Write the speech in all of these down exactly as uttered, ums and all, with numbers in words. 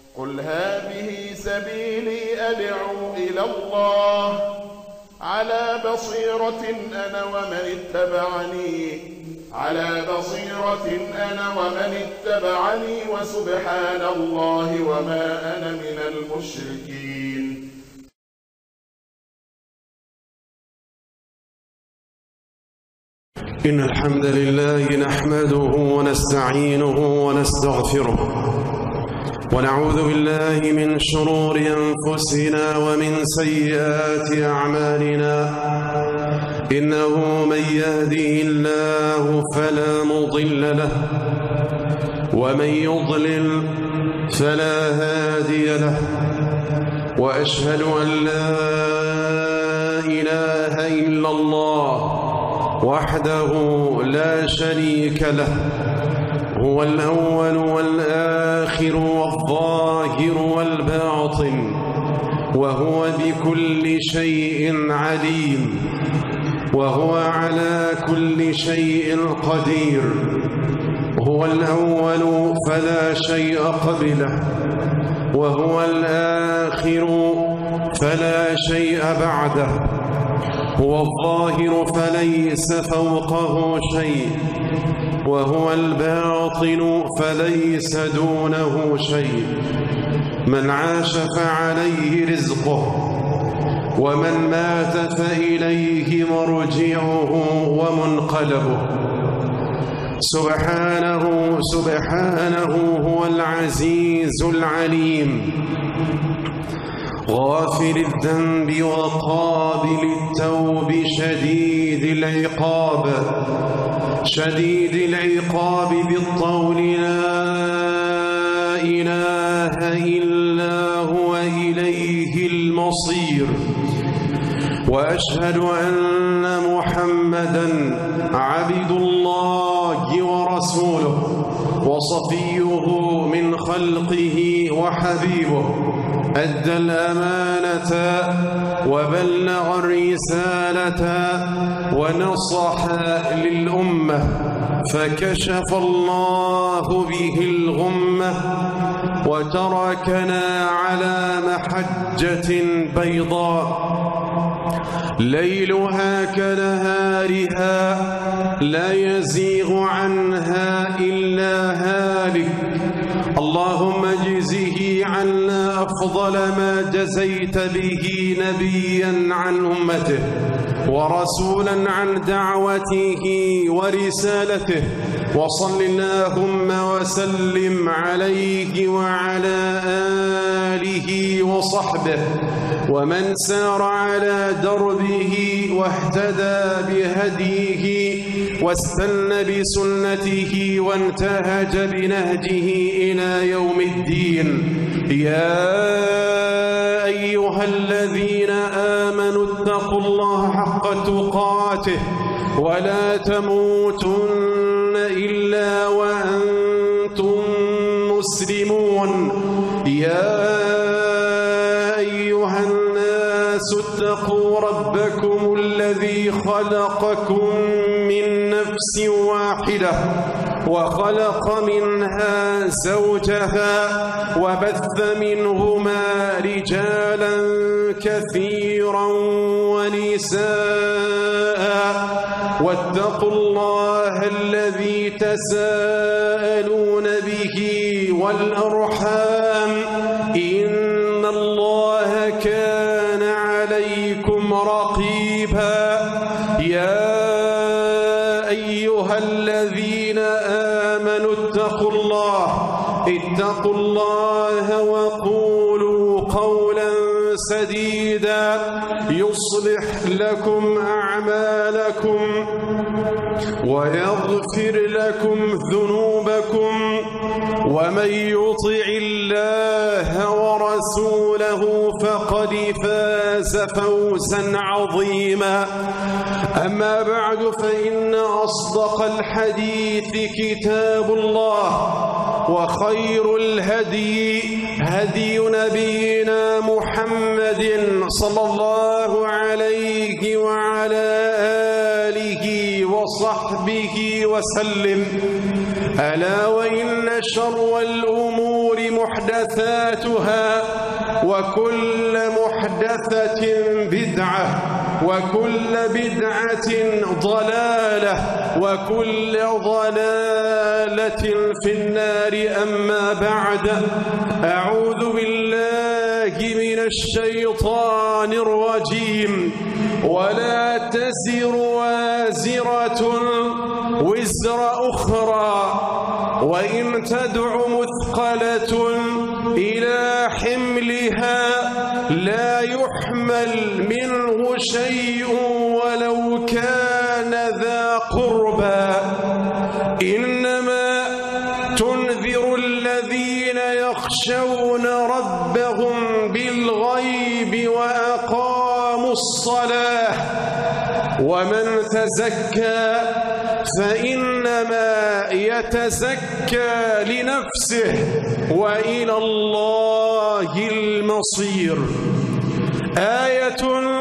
قل هذه سبيلي أدعو إلى الله على بصيرة أنا ومن اتبعني على بصيرة أنا ومن اتبعني وسبحان الله وما أنا من المشركين. إن الحمد لله نحمده ونستعينه ونستغفره ونعوذ بالله من شرور أنفسنا ومن سيئات أعمالنا. إنه من يهده الله فلا مضل له ومن يضلل فلا هادي له، وأشهد أن لا إله إلا الله وحده لا شريك له، هو الأول والآخر والظاهر والباطن، وهو بكل شيء عليم، وهو على كل شيء قدير. هو الأول فلا شيء قبله، وهو الآخر فلا شيء بعده، هو الظاهر فليس فوقه شيء، وهو الباطن فليس دونه شيء. من عاش فعليه رزقه، ومن مات فإليه مرجعه ومنقلبه. سبحانه سبحانه هو العزيز العليم، غافر الذنب وقابل التوب، شديد العقاب شديد العقاب بالطول لا إله إلا هو إليه المصير. وأشهد أن محمدًا عبد الله ورسوله وصفيه من خلقه وحبيبه، أدى الأمانة وبلغ الرسالة ونصح للأمة، فكشف الله به الغمة وتركنا على محجة بيضاء ليلها كنهارها لا يزيغ عنها إلا هالك. اللهم اجزه عنا أفضل ما جزيت به نبيا عن أمته ورسولا عن دعوته ورسالته، وصل اللهم وسلم عليه وعلى آله وصحبه ومن سار على دربه واهتدى بهديه واستنى بسنته وانتهج بنهجه إلى يوم الدين. يا أيها الذين آمنوا اتقوا الله حق تقاته ولا تموتن إلا وأنتم مسلمون. يا أيها الناس اتقوا ربكم الذي خلقكم من نفس واحدة وخلق منها زوجها وبث منهما رجالا كثيرا ونساء، واتقوا الله الذي تساءلون به والأرحام، إن الله كان عليكم رقيبا. يا أيها الذين آمنوا اتقوا الله اتقوا الله وقولوا قولا سديدا يصلح لكم أعمالكم ويغفر لكم ذنوبكم، ومن يطع الله ورسوله فقد فاز فوزا عظيما. أما بعد، فإن أصدق الحديث كتاب الله، وخير الهدي هدي نبينا محمد صلى الله عليه وعلى آله وصحبه وسلم: ألا وإن شر الأمور محدثاتها وكل محدثة بدعة وكل بدعة ضلالة وكل ضلالة في النار. أما بعد، أعوذ بالله من الشيطان الرجيم. ولا تزر وازرة وزر أخرى وإن تدع مثقلة إلى حملها لا يحمل منه شيء ولو كان ذا قربى. إنما تنذر الذين يخشون ربهم بالغيب وأقاموا الصلاة. ومن تزكى فإنما يتزكى لنفسه وإلى الله المصير. آية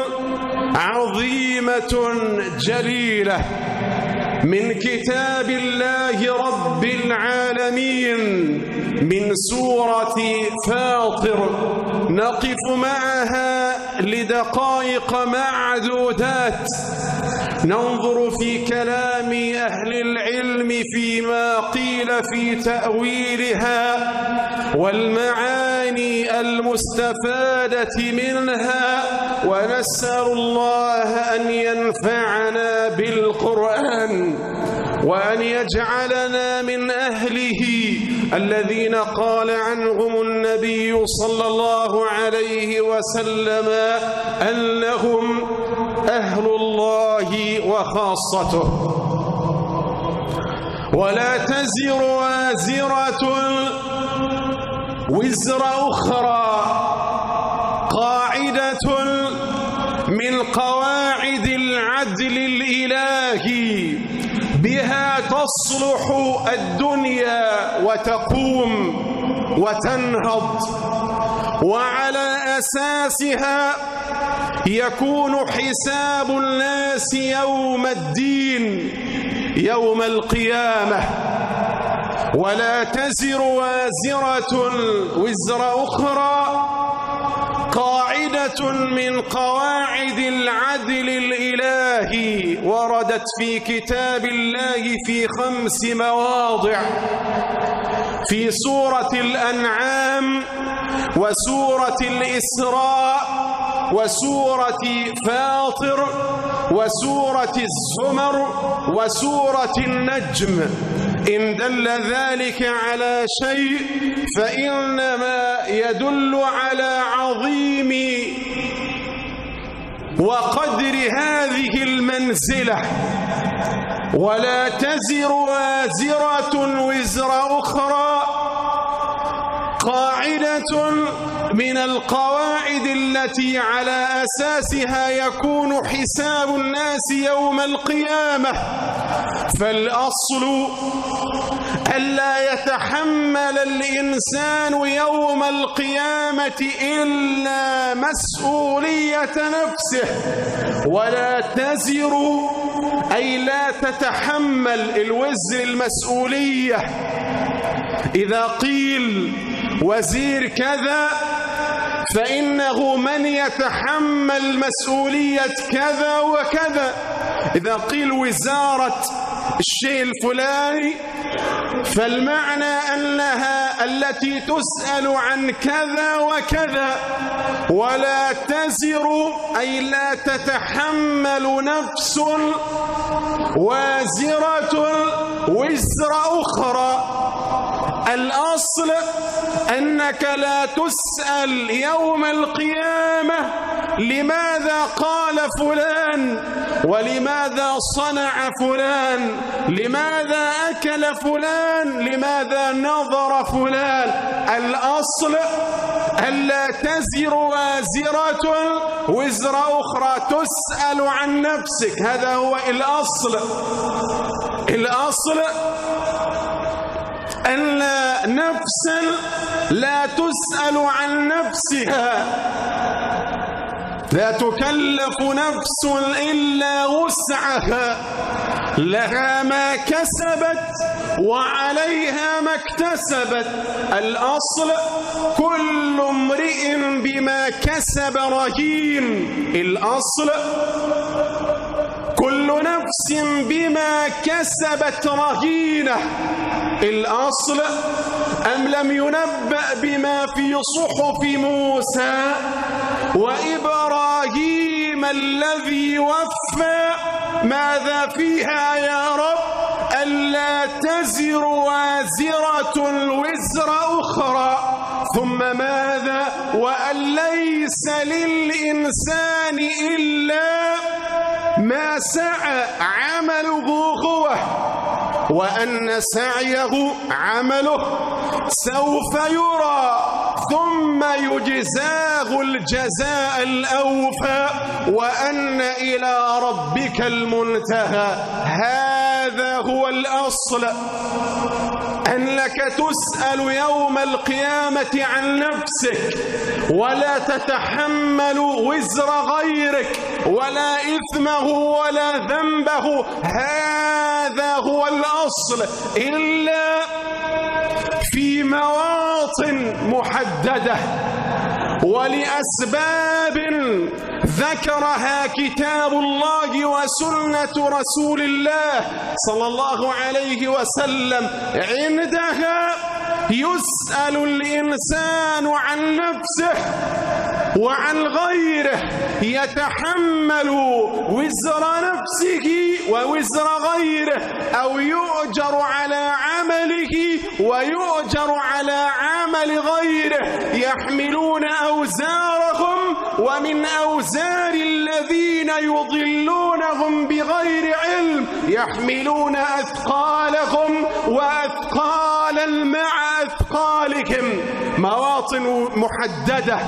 عظيمة جليلة من كتاب الله رب العالمين من سورة فاطر، نقف معها لدقائق معدودات ننظر في كلام أهل العلم فيما قيل في تأويلها والمعاني المستفادة منها، ونسأل الله أن ينفعنا بالقرآن وأن يجعلنا من أهله الذين قال عنهم النبي صلى الله عليه وسلم أنهم أهل الله وخاصته. ولا تزر وازرة وزر أخرى قاعدة من قواعد العدل الإلهي بها تصلح الدنيا وتقوم وتنهض، وعلى أساسها يكون حساب الناس يوم الدين يوم القيامة. ولا تزر وازرة وزر أخرى قاعدة من قواعد العدل الإلهي وردت في كتاب الله في خمس مواضع: في سورة الأنعام وسورة الإسراء وسورة فاطر وسورة الزمر وسورة النجم. إن دل ذلك على شيء فإنما يدل على عظيم وقدر هذه المنزلة. ولا تزر وازرة وزر أخرى قاعدة من القواعد التي على أساسها يكون حساب الناس يوم القيامة. فالأصل ألا يتحمل الإنسان يوم القيامة إلا مسؤولية نفسه. ولا تزر أي لا تتحمل الوزر المسؤولية. إذا قيل وزير كذا فإنه من يتحمل مسؤولية كذا وكذا. إذا قيل وزارة الشيء الفلاني فالمعنى أنها التي تسأل عن كذا وكذا. ولا تزر أي لا تتحمل نفس وازرة وزر أخرى. الأصل أنك لا تسأل يوم القيامة لماذا قال فلان ولماذا صنع فلان، لماذا أكل فلان، لماذا نظر فلان. الأصل ألا تزر وازرة وزر أخرى، تسأل عن نفسك. هذا هو الأصل. الأصل أن نفسا لا تسأل عن نفسها، لا تكلف نفس إلا وسعها. لها ما كسبت وعليها ما اكتسبت. الأصل كل امرئ بما كسب رهين. الأصل كل نفس بما كسبت رهينة. الأصل أم لم ينبأ بما في صحف موسى وإبراهيم الذي وفى. ماذا فيها يا رب؟ ألا تزر وازرة وزر أخرى. ثم ماذا؟ وأن ليس للإنسان إلا ما سعى عمله هو وأن سعيه عمله سوف يرى ثم يجزاه الجزاء الأوفى وأن إلى ربك المنتهى. هذا هو الأصل، أنك تسأل يوم القيامة عن نفسك ولا تتحمل وزر غيرك ولا إثمه ولا ذنبه. هذا هو الأصل، إلا في مواطن محددة ولأسباب ذكرها كتاب الله وسنة رسول الله صلى الله عليه وسلم. عندها يسأل الإنسان عن نفسه وعن غيره، يتحمل وزر نفسه ووزر غيره، أو يؤجر على عمله ويؤجر على عمل غيره. يحملون أوزارهم ومن أوزار الذين يضلونهم بغير علم، يحملون أثقالهم وأثقالا مع أثقالهم. مواطن محددة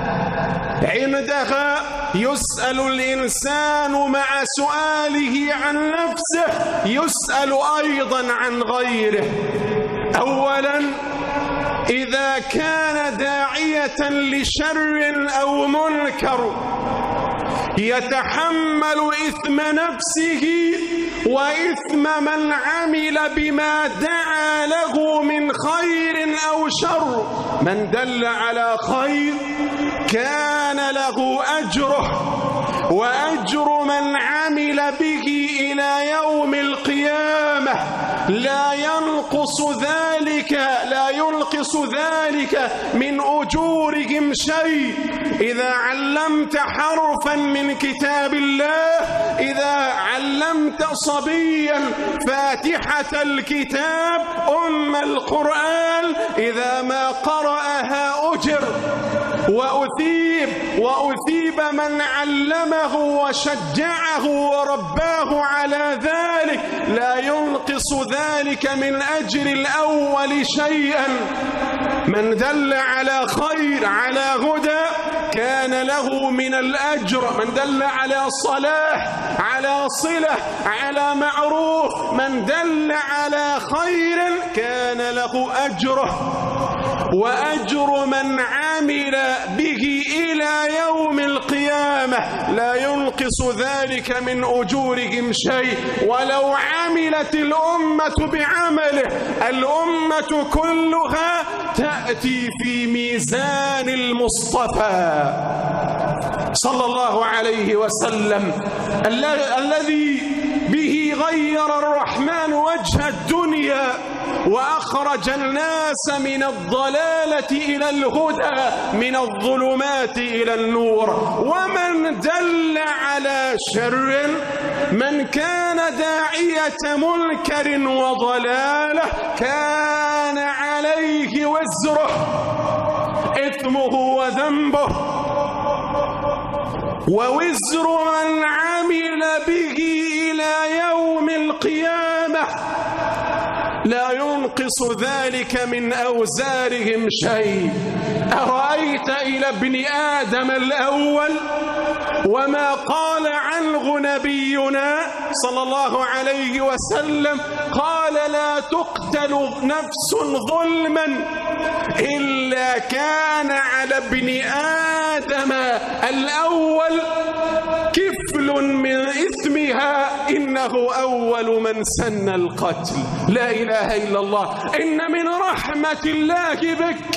عندها يسأل الإنسان مع سؤاله عن نفسه يسأل أيضا عن غيره. أولا، إذا كان داعية لشر أو منكر يتحمل إثم نفسه وإثم من عمل بما دعا له من خير أو شر. من دل على خير كان له أجره وأجر من عمل به إلى يوم القيامة، لا ينقص ذلك لا ينقص ذلك من أجورهم شيء. إذا علمت حرفا من كتاب الله، إذا علمت صبيا فاتحة الكتاب أم القرآن، إذا ما قرأها أجر وأثيب وأثيب من علمه وشجعه ورباه على ذلك، لا ينقص ذلك من أجر الأول شيئا. من دل على خير على هدى كان له من الأجر، من دل على صلاح على صلة على معروف، من دل على خير كان له أجره وأجر من عمل به إلى يوم القيامة، لا ينقص ذلك من أجورهم شيء. ولو عملت الأمة بعمله، الأمة كلها تأتي في ميزان المصطفى صلى الله عليه وسلم الذي به غير الرحمن وجه الدنيا وأخرج الناس من الضلالة إلى الهدى، من الظلمات إلى النور. ومن دل على شر، من كان داعية منكر وضلالة، كان عليه وزره، إثمه وذنبه، ووزر من عمل به إلى يوم القيامة، لا ينقص ذلك من أوزارهم شيء. أرأيت إلى ابن آدم الأول وما قال عنه نبينا صلى الله عليه وسلم؟ قال: لا تقتل نفس ظلما إلا كان على ابن آدم الأول كفل من إثمها إنه أول من سن القتل. لا إله إلا الله. إن من رحمة الله بك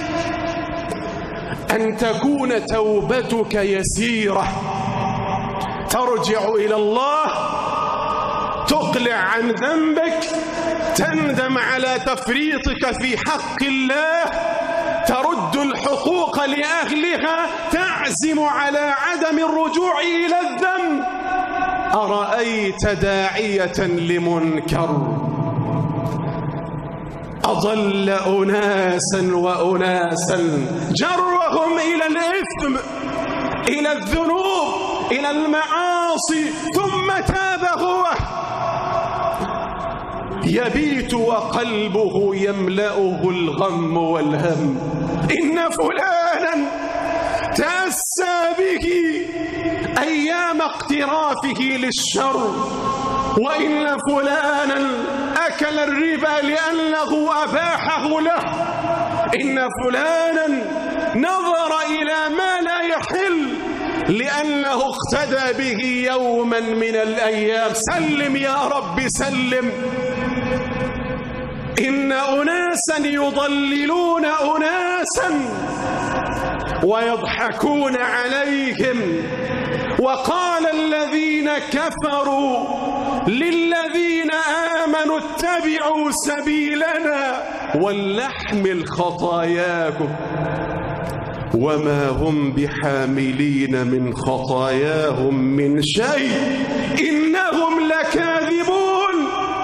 أن تكون توبتك يسيرة، ترجع إلى الله، تقلع عن ذنبك، تندم على تفريطك في حق الله، ترد الحقوق لأهلها، تعزم على عدم الرجوع إلى الذنب. أرأيت داعية لمنكر أضل أناسا وأناسا، جرهم إلى الإثم، إلى الذنوب، إلى المعاصي، ثم تاب هو، يبيت وقلبه يملأه الغم والهم. إن فلانا تأسى به أيام اقترافه للشر، وإن فلانا أكل الربا لأنه أباحه له، إن فلانا نظر إلى ما لا يحل لأنه اقتدى به يوما من الأيام. سلم يا رب سلم. إن أناسا يضللون أناسا ويضحكون عليهم. وقال الذين كفروا للذين آمنوا اتبعوا سبيلنا ولنحمل خطاياكم وما هم بحاملين من خطاياهم من شيء إنهم لكاذبون.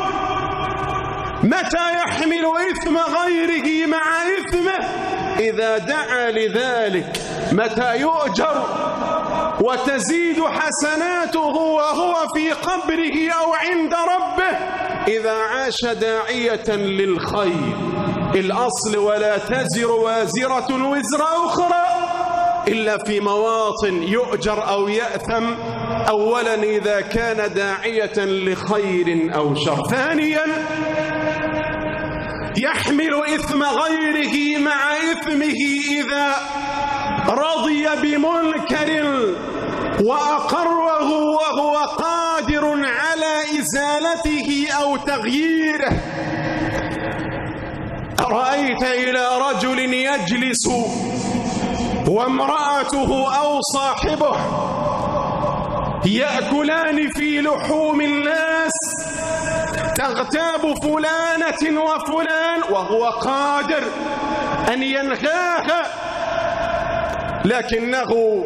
متى يحمل إثم غيره مع إثمه؟ إذا دعا لذلك. متى يؤجر وتزيد حسناته وهو في قبره أو عند ربه؟ إذا عاش داعية للخير. الأصل ولا تزر وازرة وزر أخرى، إلا في مواطن يؤجر أو يأثم. أولا إذا كان داعية لخير أو شر. ثانيا يحمل إثم غيره مع إثمه إذا رضي بمنكر وأقره وهو قادر على إزالته أو تغييره. أرأيت إلى رجل يجلس وامرأته أو صاحبه يأكلان في لحوم الناس، تغتاب فلانة وفلان وهو قادر أن ينهاها، لكنه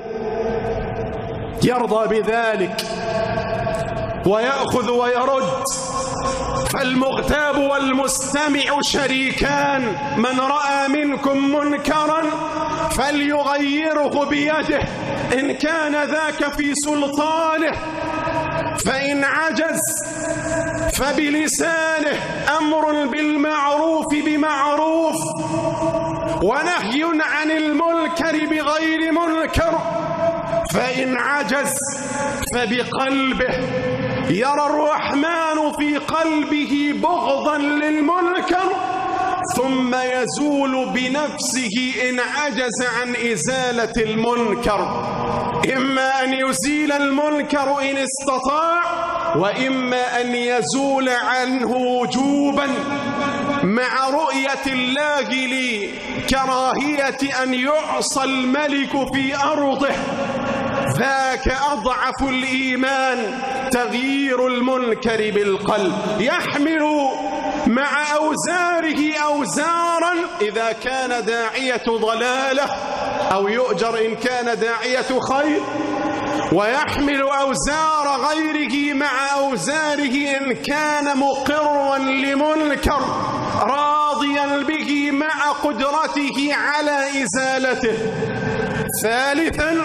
يرضى بذلك ويأخذ ويرد. فالمغتاب والمستمع شريكان. من رأى منكم منكرا فليغيره بيده إن كان ذاك في سلطانه، فإن عجز فبلسانه. أمر بالمعروف بمعروف ونهي عن المنكر بغير منكر. فإن عجز فبقلبه. يرى الرحمن في قلبه بغضا للمنكر ثم يزول بنفسه إن عجز عن إزالة المنكر. إما أن يزيل المنكر إن استطاع، وإما أن يزول عنه وجوبا مع رؤية الله لكراهية أن يعصى الملك في أرضه. ذاك أضعف الإيمان، تغيير المنكر بالقلب. يحمل مع أوزاره أوزارا إذا كان داعية ضلالة، أو يؤجر إن كان داعية خير. ويحمل أوزار غيره مع أوزاره إن كان مقرا لمنكر راضيا به مع قدرته على إزالته. ثالثا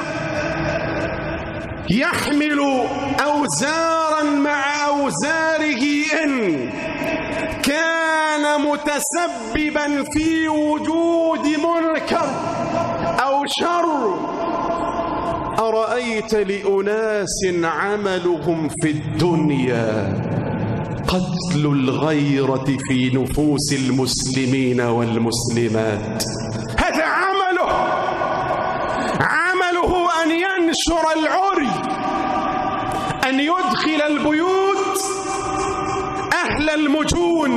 يحمل أوزارا مع أوزاره إن كان متسببا في وجود منكر أو شر. أرأيت لأناس عملهم في الدنيا قتل الغيرة في نفوس المسلمين والمسلمات. هذا عمله عمله أن ينشر العري، أن يدخل البيوت أهل المجون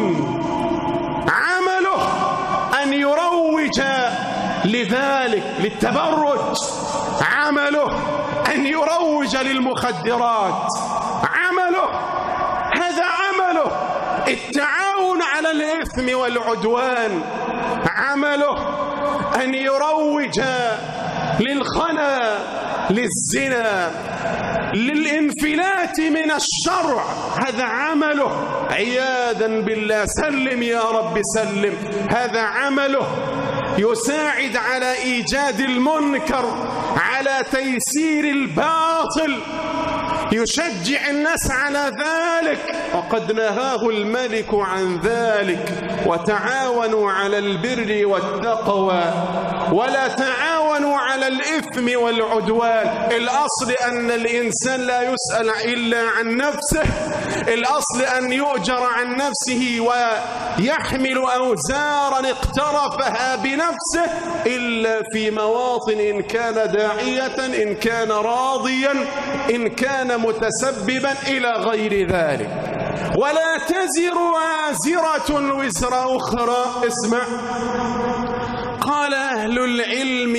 عمله أن يروج لذلك للتبرج، عمله أن يروج للمخدرات، عمله هذا عمله التعاون على الإثم والعدوان، عمله أن يروج للخنا، للزنا، للانفلات من الشرع، هذا عمله عياذا بالله. سلم يا رب سلم. هذا عمله يساعد على إيجاد المنكر، على تيسير الباطل، يشجع الناس على ذلك، وقد نهاه الملك عن ذلك: وتعاونوا على البر والتقوى ولا تعاونوا على الإثم والعدوان. الأصل أن الإنسان لا يسأل إلا عن نفسه، الأصل أن يؤجر عن نفسه ويحمل أوزارا اقترفها بنفسه، إلا في مواطن إن كان داعية، إن كان راضيا، إن كان متسببا إلى غير ذلك. ولا تزر وازرة وزر أخرى. اسمع، قال أهل العلم: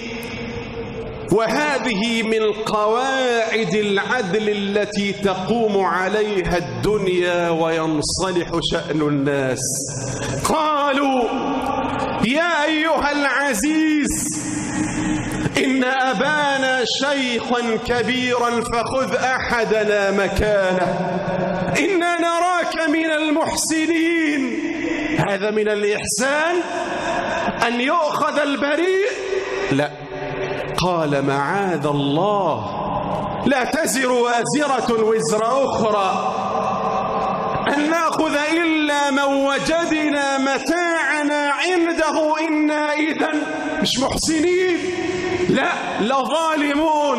وهذه من قواعد العدل التي تقوم عليها الدنيا وينصلح شأن الناس. قالوا: يا أيها العزيز، إن أبانا شيخا كبيرا فخذ أحدنا مكانه، إنا نراك من المحسنين. هذا من الإحسان أن يؤخذ البريء؟ لا. قال: معاذ الله، لا تزر وازرة وزر أخرى، أن نأخذ إلا من وجدنا متاعنا عنده، إنا إذن مش محسنين، لا لظالمون.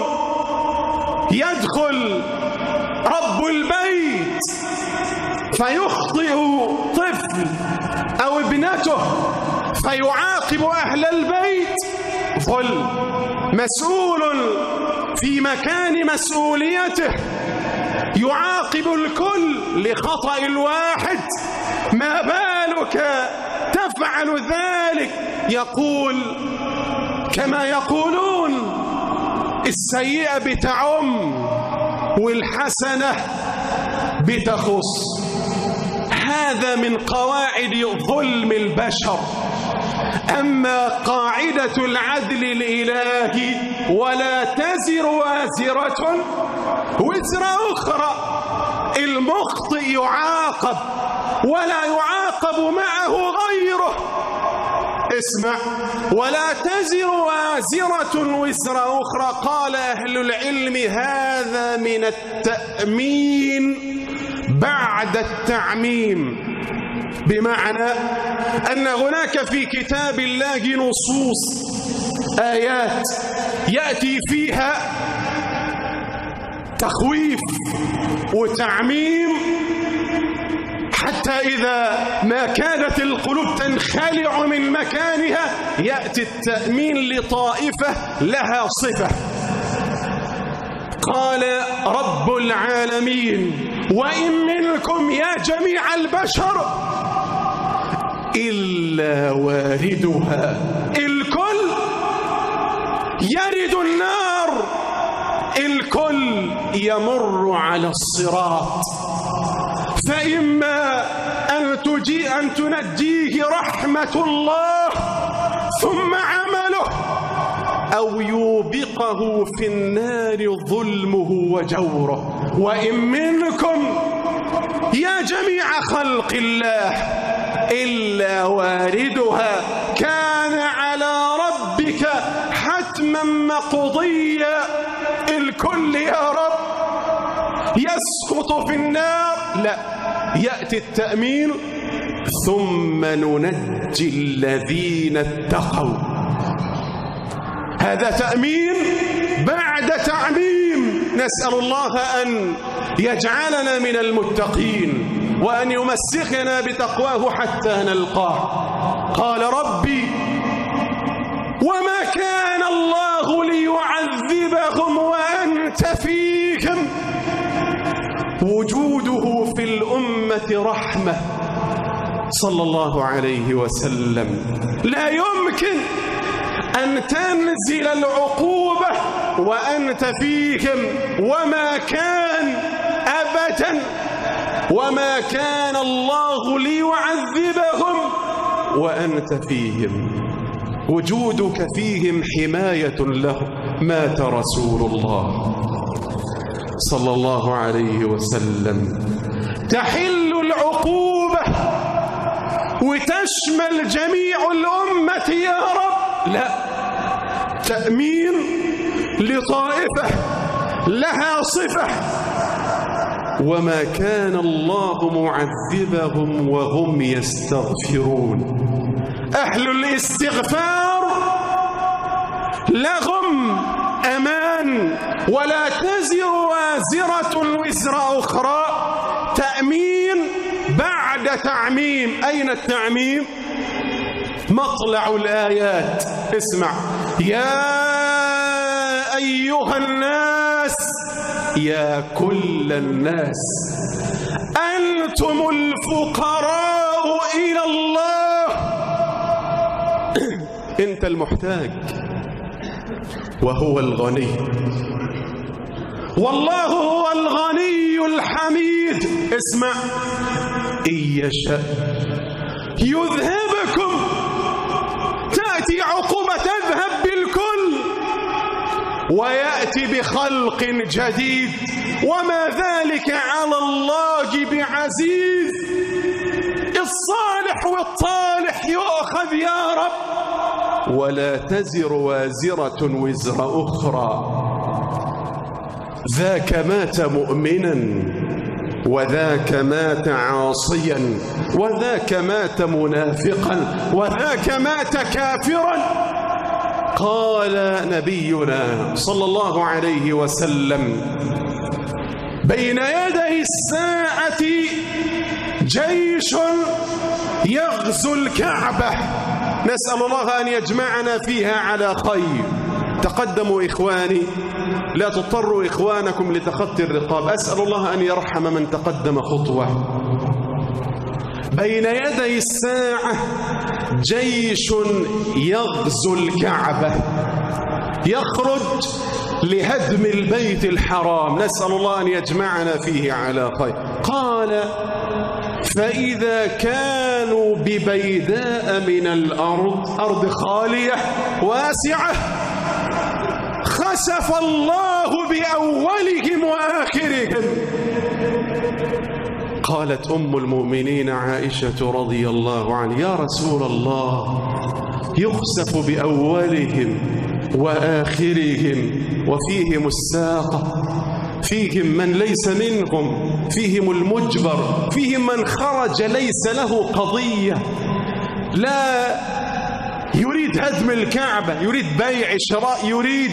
يدخل رب البيت فيخطئ طفل أو ابنته فيعاقب أهل البيت، ظلم. مسؤول في مكان مسؤوليته يعاقب الكل لخطأ الواحد، ما بالك تفعل ذلك؟ يقول كما يقولون: السيئة بتعم والحسنة بتخص. هذا من قواعد ظلم البشر. أما قاعدة العدل الإلهي: ولا تزر وازرة وزر أخرى، المخطئ يعاقب ولا يعاقب معه غيره. اسمع: ولا تزر وازرة وزر أخرى. قال أهل العلم: هذا من التأمين بعد التعميم، بمعنى أن هناك في كتاب الله نصوص، آيات يأتي فيها تخويف وتعميم، حتى إذا ما كانت القلوب تنخلع من مكانها يأتي التأمين لطائفة لها صفة. قال رب العالمين: وإن منكم يا جميع البشر إلا واردها. الكل يرد النار، الكل يمر على الصراط، فإما أن تجي أن تنجيه رحمة الله ثم عمله، أو يوبقه في النار ظلمه وجوره. وإن منكم يا جميع خلق الله إلا واردها كان على ربك حتما مقضيا. الكل يا رب يسقط في النار؟ لا، يأتي التأمين: ثم ننجي الذين اتقوا. هذا تأمين بعد تعميم. نسأل الله أن يجعلنا من المتقين وأن يمسكنا بتقواه حتى نلقاه. قال ربي: وما كان الله ليعذبهم وأنت فيهم. وجوده في الأمة الرحمة رحمة صلى الله عليه وسلم. لا يمكن أن تنزل العقوبة وأنت فيهم، وما كان أبدا، وما كان الله ليعذبهم وأنت فيهم. وجودك فيهم حماية له. مات رسول الله صلى الله عليه وسلم. تحل العقوبة وتشمل جميع الأمة يا رب؟ لا، تأمين لطائفة لها صفة. وما كان الله معذبهم وهم يستغفرون. أهل الاستغفار لهم أمان، ولا تزر وازرة وزر أخرى. تأمين بعد تعميم. أين التعميم؟ مطلع الآيات. اسمع: يا أيها الناس، يا كل الناس، أنتم الفقراء إلى الله. أنت المحتاج وهو الغني، والله هو الغني الحميد. اسمع: إن يشاء يذهبكم، تأتي عقوبة تذهب بالكل، ويأتي بخلق جديد، وما ذلك على الله بعزيز. الصالح والطالح يؤخذ يا رب. ولا تزر وازرة وزر أخرى. ذاك مات مؤمنا، وذاك مات عاصيا، وذاك مات منافقا، وذاك مات كافرا. قال نبينا صلى الله عليه وسلم: بين يدي الساعة جيش يغزو الكعبة، نسأل الله أن يجمعنا فيها على خير. تقدموا إخواني، لا تضطروا إخوانكم لتخطي الرقاب. أسأل الله أن يرحم من تقدم خطوة. بين يدي الساعة جيش يغزو الكعبة، يخرج لهدم البيت الحرام، نسأل الله أن يجمعنا فيه على خير. قال: فإذا كانوا ببيداء من الأرض، أرض خالية واسعة، خسف الله بأولهم وآخرهم. قالت أم المؤمنين عائشة رضي الله عنها: يا رسول الله، يخسف بأولهم وآخرهم وفيهم الساقة، فيهم من ليس منهم، فيهم المجبر، فيهم من خرج ليس له قضية، لا يريد هدم الكعبة، يريد بيع شراء، يريد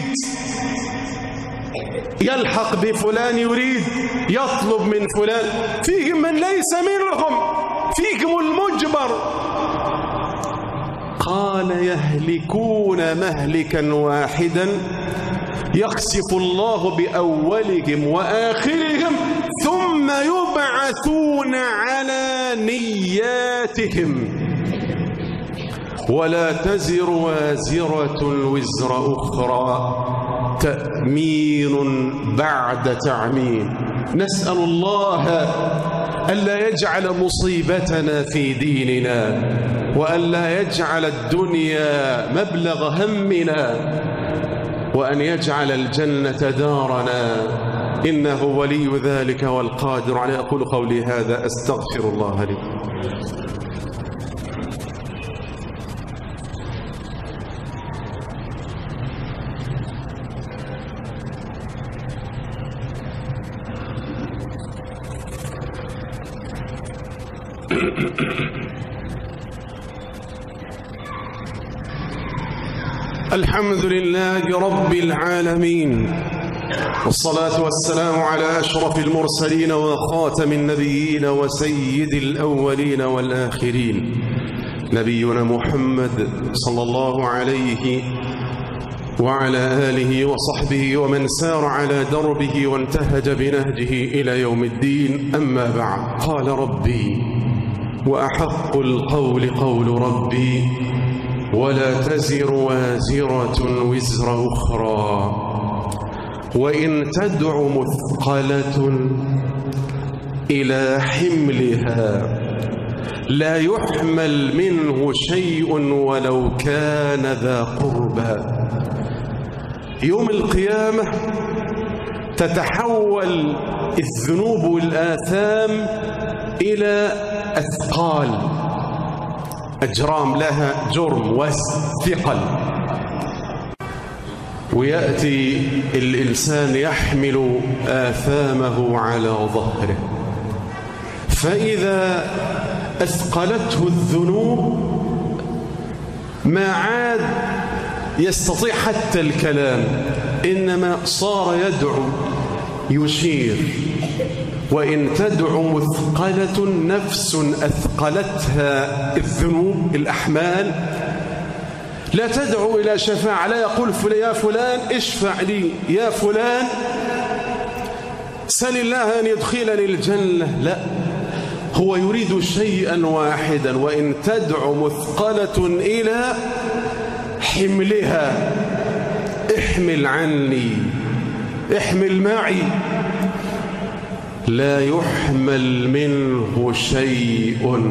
يلحق بفلان، يريد يطلب من فلان، فيهم من ليس منهم، فيهم المجبر. قال: يهلكون مهلكا واحدا يخسف الله بأولهم وآخرهم ثم يبعثون على نياتهم، ولا تزر وازرة وزر أخرى. تأمين بعد تعميم. نسأل الله ألا يجعل مصيبتنا في ديننا، وألا يجعل الدنيا مبلغ همنا، وأن يجعل الجنة دارنا، إنه ولي ذلك والقادر عليه. أقول قولي هذا، أستغفر الله لي. الحمد لله رب العالمين، والصلاة والسلام على أشرف المرسلين وخاتم النبيين وسيد الأولين والآخرين، نبينا محمد صلى الله عليه وعلى آله وصحبه ومن سار على دربه وانتهج بنهجه إلى يوم الدين. أما بعد، قال ربي: وأحق القول قول ربي ولا تزر وازرة وزر أخرى وإن تدع مثقلة إلى حملها لا يحمل منه شيء ولو كان ذا قربى. يوم القيامة تتحول الذنوب والآثام إلى أثقال، أجرام لها جرم وثقل، ويأتي الإنسان يحمل آثامه على ظهره، فإذا أثقلته الذنوب ما عاد يستطيع حتى الكلام، إنما صار يدعو يشير. وإن تدع مثقلة، نفس أثقلتها الذنوب الأحمال، لا تدعو إلى شفاعة، لا يقول يا فلان اشفع لي، يا فلان سل الله أن يدخلني الجنة، لا، هو يريد شيئا واحدا: وإن تدع مثقلة إلى حملها، احمل عني، احمل معي، لا يحمل منه شيء.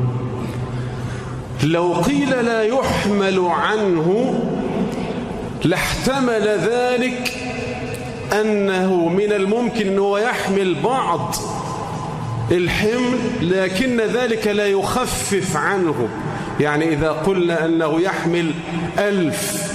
لو قيل لا يحمل عنه لاحتمل ذلك أنه من الممكن أنه يحمل بعض الحمل، لكن ذلك لا يخفف عنه. يعني إذا قلنا أنه يحمل ألف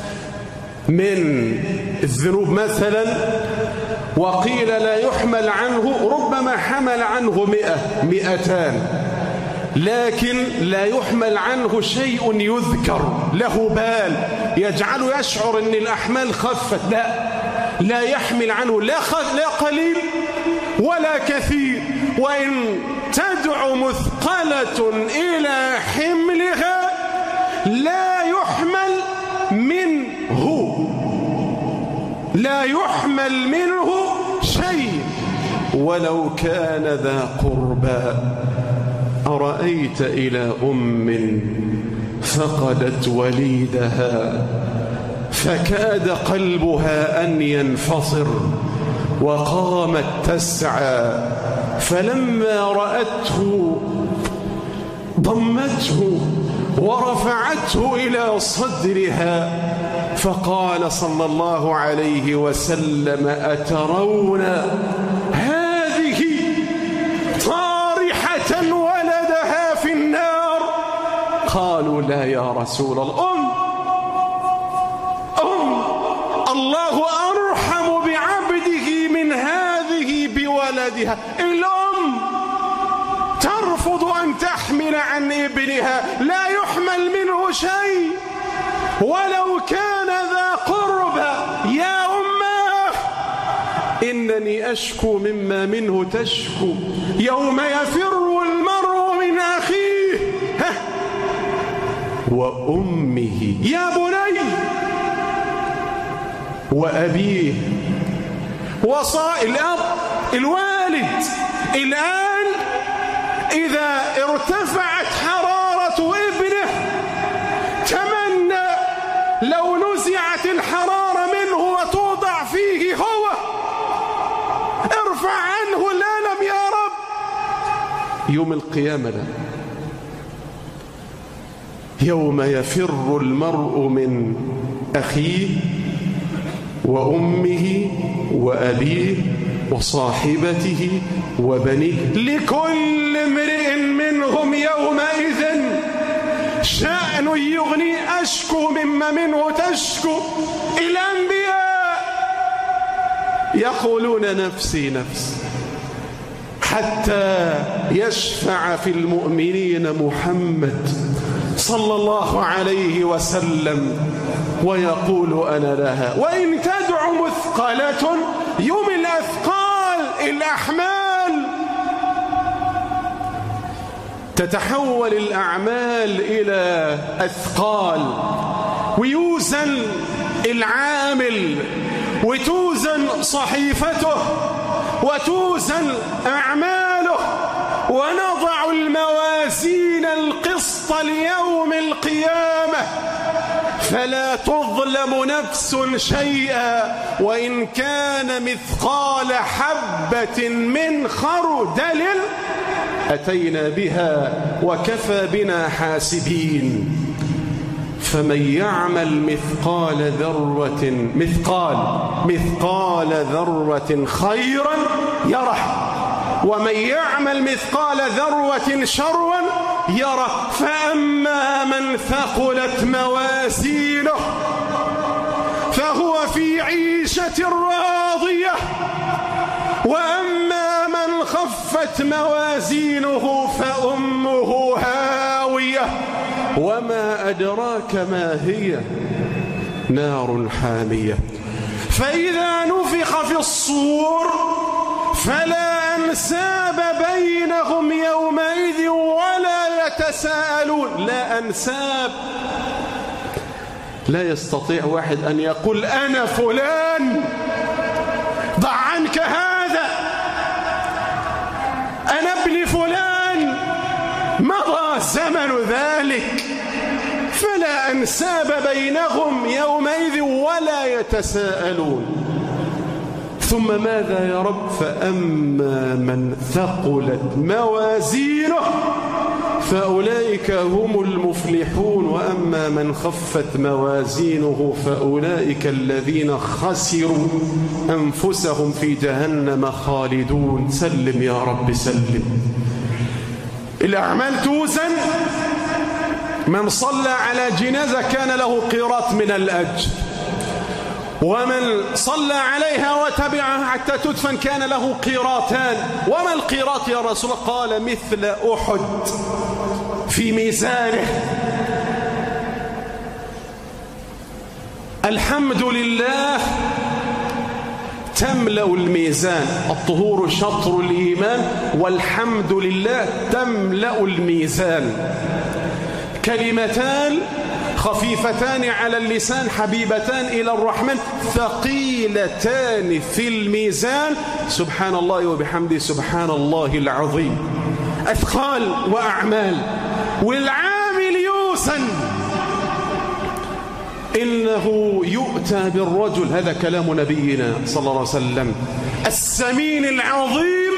من الذنوب مثلا وقيل لا يحمل عنه، ربما حمل عنه مئة مئتان، لكن لا يحمل عنه شيء يذكر له بال يجعله يشعر أن الأحمال خفت، لا، لا يحمل عنه لا, لا قليل ولا كثير. وإن تدع مثقلة إلى حملها لا يحمل منه لا يحمل منه شيء ولو كان ذا قربى. أرأيت إلى أم فقدت وليدها فكاد قلبها أن ينفصر وقامت تسعى، فلما رأته ضمته ورفعته إلى صدرها، فقال صلى الله عليه وسلم: أترون هذه طارحة ولدها في النار؟ قالوا: لا يا رسول الله. أم أم الله أرحم بعبده من هذه بولدها. الأم ترفض أن تحمل عن ابنها، لا يحمل منه شيء ولو كان ذا قربى. يا أماه إنني أشكو مما منه تشكو، يوم يفر المرء من أخيه وأمه يا بني وأبيه وصاء الأب الوالد. الآن إذا ارتفعت حرارة ابنه تمنى لو نزعت الحرارة منه وتوضع فيه هو، ارفع عنه الألم يا رب. يوم القيامة لا، يوم يفر المرء من أخيه وأمه وأبيه وصاحبته وبنيه، لكل امرئ منهم يومئذ شأن يغني. أشكو مما منه تشكو. الأنبياء يقولون نفسي نفسي، حتى يشفع في المؤمنين محمد صلى الله عليه وسلم ويقول أنا لها. وإن تدع مثقلة، يوم الأثقال الأحمال تتحول الأعمال إلى أثقال ويوزن العامل وتوزن صحيفته وتوزن أعماله، ونضع الموازين القسط ليوم القيامة فلا تظلم نفس شيئا وإن كان مثقال حبة من خردل أتينا بها وكفى بنا حاسبين. فمن يعمل مثقال ذرة مثقال مثقال ذرة خيرا يره، ومن يعمل مثقال ذرة شرا يره. فأما من ثقلت موازينه فهو في عيشة راضية، وأما من خفت موازينه فأمه هاوية وما أدراك ما هي، نار حامية. فإذا نفخ في الصور فلا أنساب بينهم يومئذ ولا يتساءلون. لا أنساب، لا يستطيع واحد أن يقول أنا فلان، ضع عنك هذا، أنا ابن فلان، مضى زمن ذلك. فلا أنساب بينهم يومئذ ولا يتساءلون. ثم ماذا يا رب؟ فأما من ثقلت موازينه فأولئك هم المفلحون، وأما من خفت موازينه فأولئك الذين خسروا أنفسهم في جهنم خالدون. سلم يا رب سلم. الأعمال توزن. من صلى على جنازة كان له قيراط من الأجر، ومن صلى عليها وتبعها حتى تدفن كان له قيراطان. وما القيراط يا رسول الله؟ قال مثل أحد في ميزانه. الحمد لله تملأ الميزان. الطهور شطر الإيمان، والحمد لله تملأ الميزان. كلمتان خفيفتان على اللسان حبيبتان إلى الرحمن ثقيلتان في الميزان، سبحان الله وبحمده سبحان الله العظيم. أثقال وأعمال. والعامل يوزن. إنه يؤتى بالرجل، هذا كلام نبينا صلى الله عليه وسلم، السمين العظيم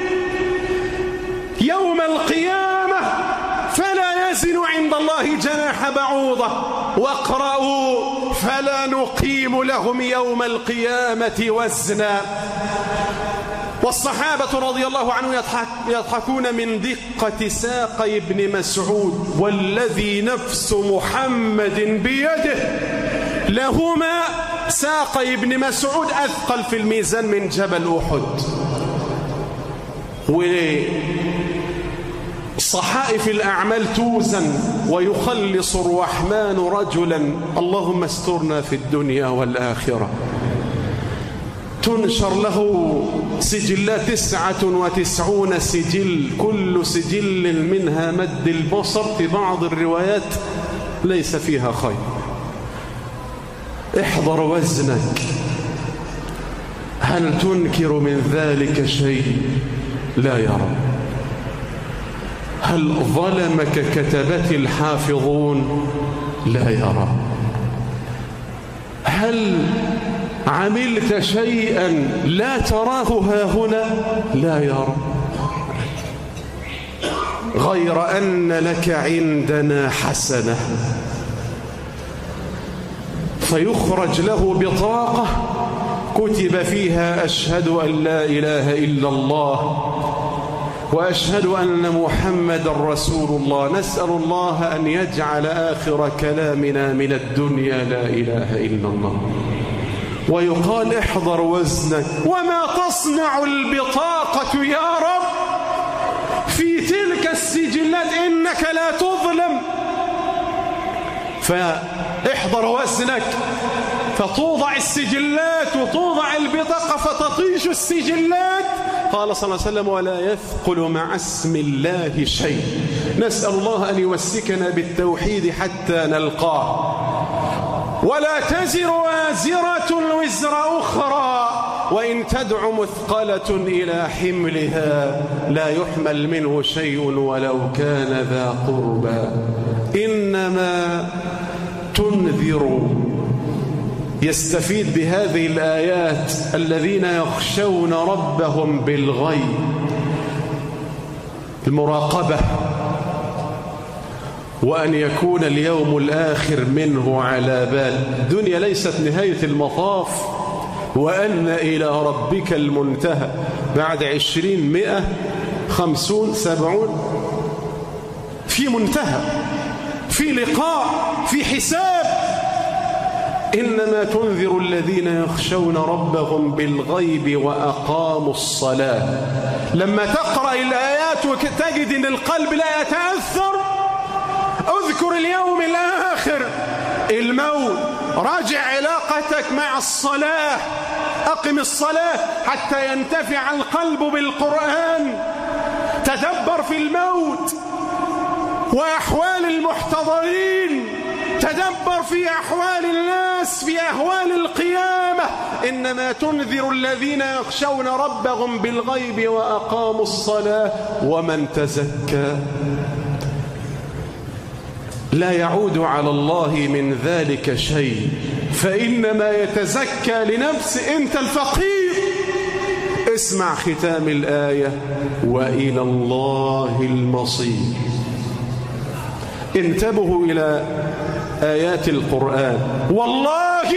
يوم القيامة فلا يزن عند الله جناح بعوضة. واقرأوا فلا نقيم لهم يوم القيامة وزنا. والصحابة رضي الله عنهم يضحك يضحكون من دقة ساقي ابن مسعود، والذي نفس محمد بيده لهما ساقي ابن مسعود أثقل في الميزان من جبل أحد. صحائف الأعمال توزن، ويخلص الرحمن رجلا، اللهم استرنا في الدنيا والآخرة، تنشر له سجلات تسعة وتسعون سجل، كل سجل منها مد البصر، في بعض الروايات ليس فيها خير. احضر وزنك، هل تنكر من ذلك شيء؟ لا يا رب. هل ظلمك كتبت الحافظون؟ لا يا رب. هل عملت شيئا لا تراه ها هنا؟ لا يا رب. غير أن لك عندنا حسنة، فيخرج له بطاقة كتب فيها أشهد أن لا إله إلا الله وأشهد أن محمد رسول الله. نسأل الله أن يجعل آخر كلامنا من الدنيا لا إله إلا الله. ويقال احضر وزنك. وما تصنع البطاقة يا رب في تلك السجلات؟ إنك لا تظلم. فاحضر وزنك، فتوضع السجلات وتوضع البطاقة فتطيش السجلات. قال صلى الله عليه وسلم ولا يثقل مع اسم الله ولا تزر وازرة وزر أخرى وإن تدع مثقلة إلى حملها لا يحمل منه شيء ولو كان ذا قربى إنما تنذر. يستفيد بهذه الآيات الذين يخشون ربهم بالغيب، المراقبة، وأن يكون اليوم الآخر منه على بال. الدنيا ليست نهاية المطاف، وأن إلى ربك المنتهى. بعد عشرين مئة خمسون سبعون في منتهى، في لقاء، في حساب. إنما تنذر الذين يخشون ربهم بالغيب وأقاموا الصلاة. لما تقرأ الآيات وتجد أن القلب لا يتأثر، اذكر اليوم الآخر، الموت، راجع علاقتك مع الصلاة، أقم الصلاة حتى ينتفع القلب بالقرآن. تدبر في الموت وأحوال المحتضرين، تدبر في أحوال الناس، في أهوال القيامة. إنما تنذر الذين يخشون ربهم بالغيب وأقاموا الصلاة. ومن تزكى لا يعود على الله من ذلك شيء، فإنما يتزكى لنفسه. أنت الفقير. اسمع ختام الآية: وإلى الله المصير. انتبهوا إلى آيات القرآن. والله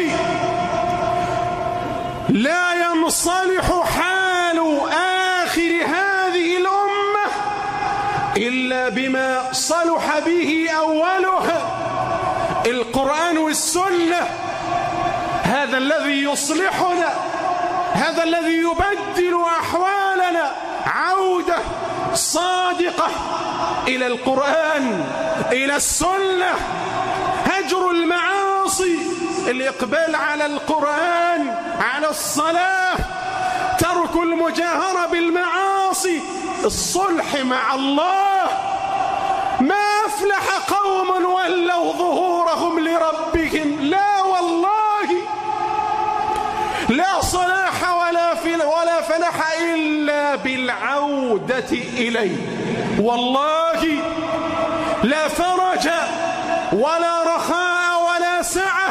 لا ينصلح حال آخر هذه الأمة إلا بما صلح به أولها، القرآن والسنة. هذا الذي يصلحنا، هذا الذي يبدل أحوالنا. عودة صادقة إلى القرآن، إلى السنة، هجر المعاصي، الإقبال على القرآن، على الصلاة، ترك المجاهرة بالمعاصي، الصلح مع الله. ما أفلح قوم ولوا ظهورهم لربهم. لا والله، لا صلاح ولا ولا فلاح إلا بالعودة إليه. والله لا فرج ولا رخاء ولا سعة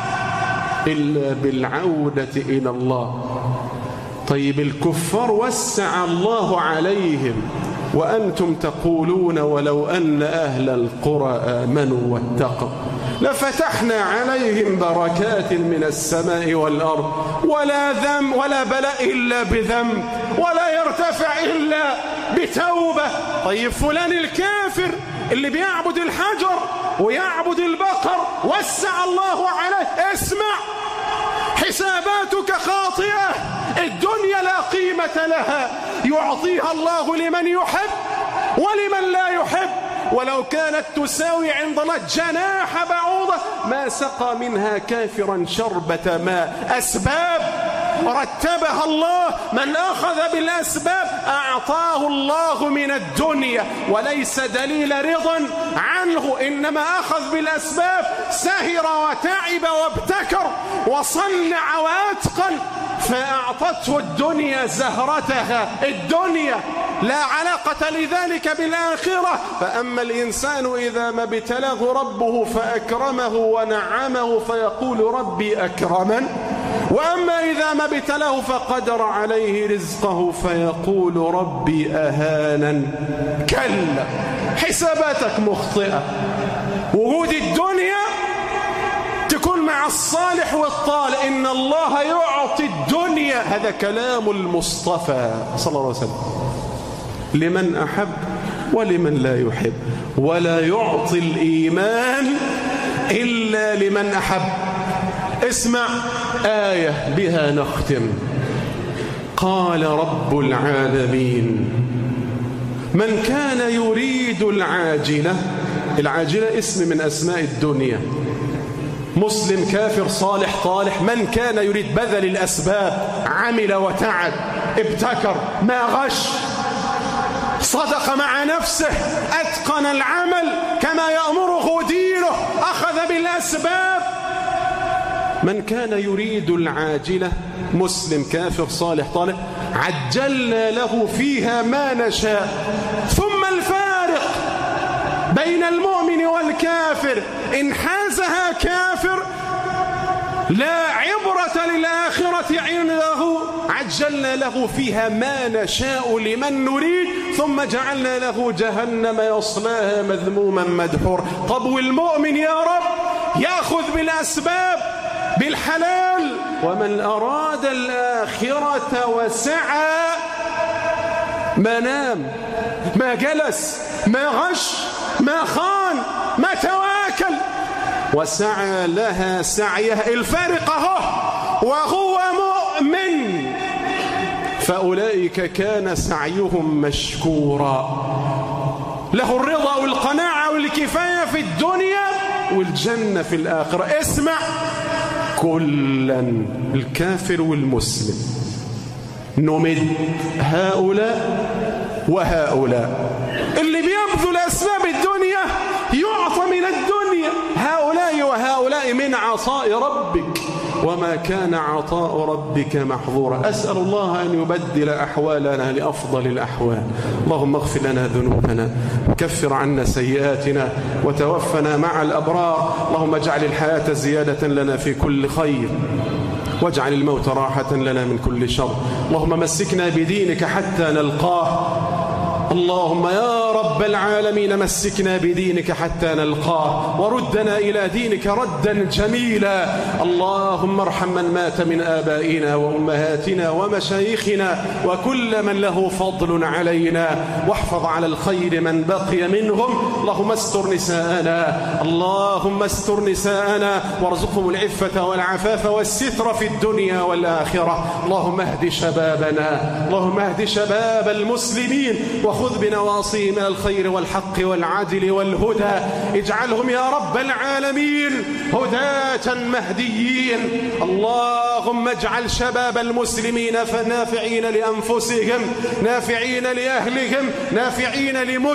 إلا بالعودة إلى الله. طيب الكفار وسع الله عليهم، وأنتم تقولون ولو أن أهل القرى آمنوا واتقوا لفتحنا عليهم بركات من السماء والأرض، ولا ذنب ولا بلاء إلا بذنب، ولا يرتفع إلا بتوبة. طيب فلان الكافر اللي بيعبد الحجر ويعبد البقر وسع الله عليه. اسمع، حساباتك خاطئة، الدنيا لا قيمة لها، يعطيها الله لمن يحب ولمن لا يحب. ولو كانت تساوي عند الله جناح بعوضة ما سقى منها كافرا شربة ماء. أسباب رتبها الله، من أخذ بالأسباب أعطاه الله من الدنيا، وليس دليل رضا عنه، إنما أخذ بالأسباب، سهر وتعب وابتكر وصنع وأتقن، فأعطته الدنيا زهرتها. الدنيا لا علاقة لذلك بالآخرة. فأما الإنسان إذا ما ابتلاه ربه فأكرمه ونعمه فيقول ربي أكرمن، وأما إذا ما ابتلاه فقدر عليه رزقه فيقول ربي أهانن. كلا، حساباتك مخطئة. وجود الدنيا تكون مع الصالح والطالح. إن الله يعطي الدنيا، هذا كلام المصطفى صلى الله عليه وسلم، لمن أحب ولمن لا يحب، ولا يعطي الإيمان إلا لمن أحب. اسمع آية بها نختم. قال رب العالمين: من كان يريد العاجلة، العاجلة اسم من أسماء الدنيا، مسلم كافر صالح طالح، من كان يريد بذل الأسباب، عمل وتعب، ابتكر، ما غش، صدق مع نفسه، أتقن العمل كما يأمره دينه، أخذ بالأسباب، من كان يريد العاجلة مسلم كافر صالح طالح عجلنا له فيها ما نشاء. ثم الفارق بين المؤمن والكافر إن حازها كافر لا عبرة للآخرة عنده عجلنا له فيها ما نشاء لمن نريد ثم جعلنا له جهنم يصلاها مذموما مدحورا. طب والمؤمن يا رب يأخذ بالأسباب بالحلال. ومن أراد الآخرة وسعى ما نام ما جلس ما غش ما خان ما تواكل وسعى لها سعيها. الفارق اهو وهو مؤمن فأولئك كان سعيهم مشكورا. له الرضا والقناعة والكفاية في الدنيا والجنة في الآخرة. اسمع كلا الكافر والمسلم نمد هؤلاء وهؤلاء. اللي بيبذل أسباب الدنيا يعطى من الدنيا. هؤلاء وهؤلاء من عطاء ربك وما كان عطاء ربك محظورا. أسأل الله أن يبدل أحوالنا لأفضل الأحوال. اللهم اغفر لنا ذنوبنا وكفر عنا سيئاتنا وتوفنا مع الأبرار. اللهم اجعل الحياة زيادة لنا في كل خير واجعل الموت راحة لنا من كل شر. اللهم مسكنا بدينك حتى نلقاه. اللهم يا رب العالمين مسكنا بدينك حتى نلقاه وردنا إلى دينك ردا جميلا. اللهم ارحم من مات من آبائنا وأمهاتنا ومشايخنا وكل من له فضل علينا واحفظ على الخير من بقي منهم. اللهم استر نساءنا اللهم استر نساءنا وارزقهم العفة والعفاف والستر في الدنيا والآخرة. اللهم اهد شبابنا اللهم اهد شباب المسلمين وخذ بنواصيهم من الخير والحق والعدل والهدى. اجعلهم يا رب العالمين هداة مهديين. اللهم اجعل شباب المسلمين نافعين لأنفسهم نافعين لأهلهم نافعين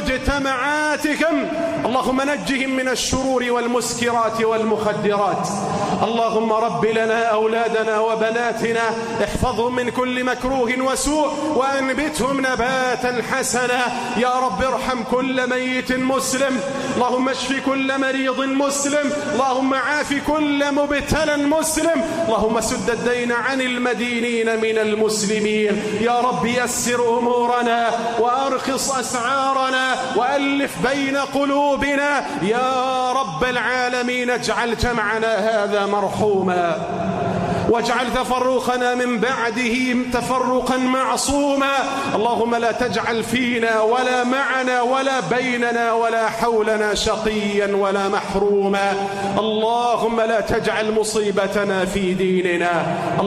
لمجتمعاتهم. اللهم نجهم من الشرور والمسكرات والمخدرات. اللهم رب لنا أولادنا وبناتنا احفظهم من كل مكروه وسوء وأنبتهم نباتا حسنا. يا رب ارحم كل ميت مسلم. اللهم اشف كل مريض مسلم. اللهم عاف كل مبتلى مسلم. اللهم سد الدين عن المدينين من المسلمين. يا رب يسر أمورنا وأرخص أسعارنا وألف بين قلوبنا. يا رب العالمين اجعل جمعنا هذا مرحوما واجعل تفرقنا من بعده تفرقا معصوما. اللهم لا تجعل فينا ولا معنا ولا بيننا ولا حولنا شقيا ولا محروما. اللهم لا تجعل مصيبتنا في ديننا.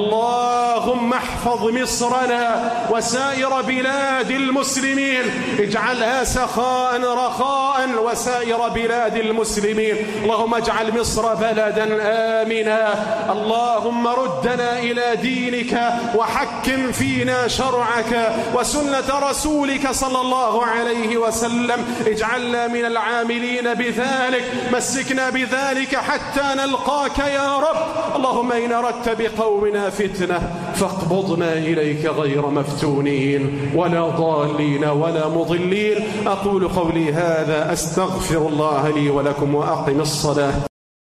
اللهم احفظ مصرنا وسائر بلاد المسلمين اجعلها سخاء رخاء وسائر بلاد المسلمين. اللهم اجعل مصر بلدا آمنا. اللهم ردنا إلى دينك وحكم فينا شرعك وسنة رسولك صلى الله عليه وسلم. اجعلنا من العاملين بذلك. مسكنا بذلك حتى نلقاك يا رب. اللهم إن أردت بقومنا فتنة فاقبضنا إليك غير مفتونين ولا ضالين ولا مضلين. أقول قولي هذا أستغفر الله لي ولكم وأقم الصلاة.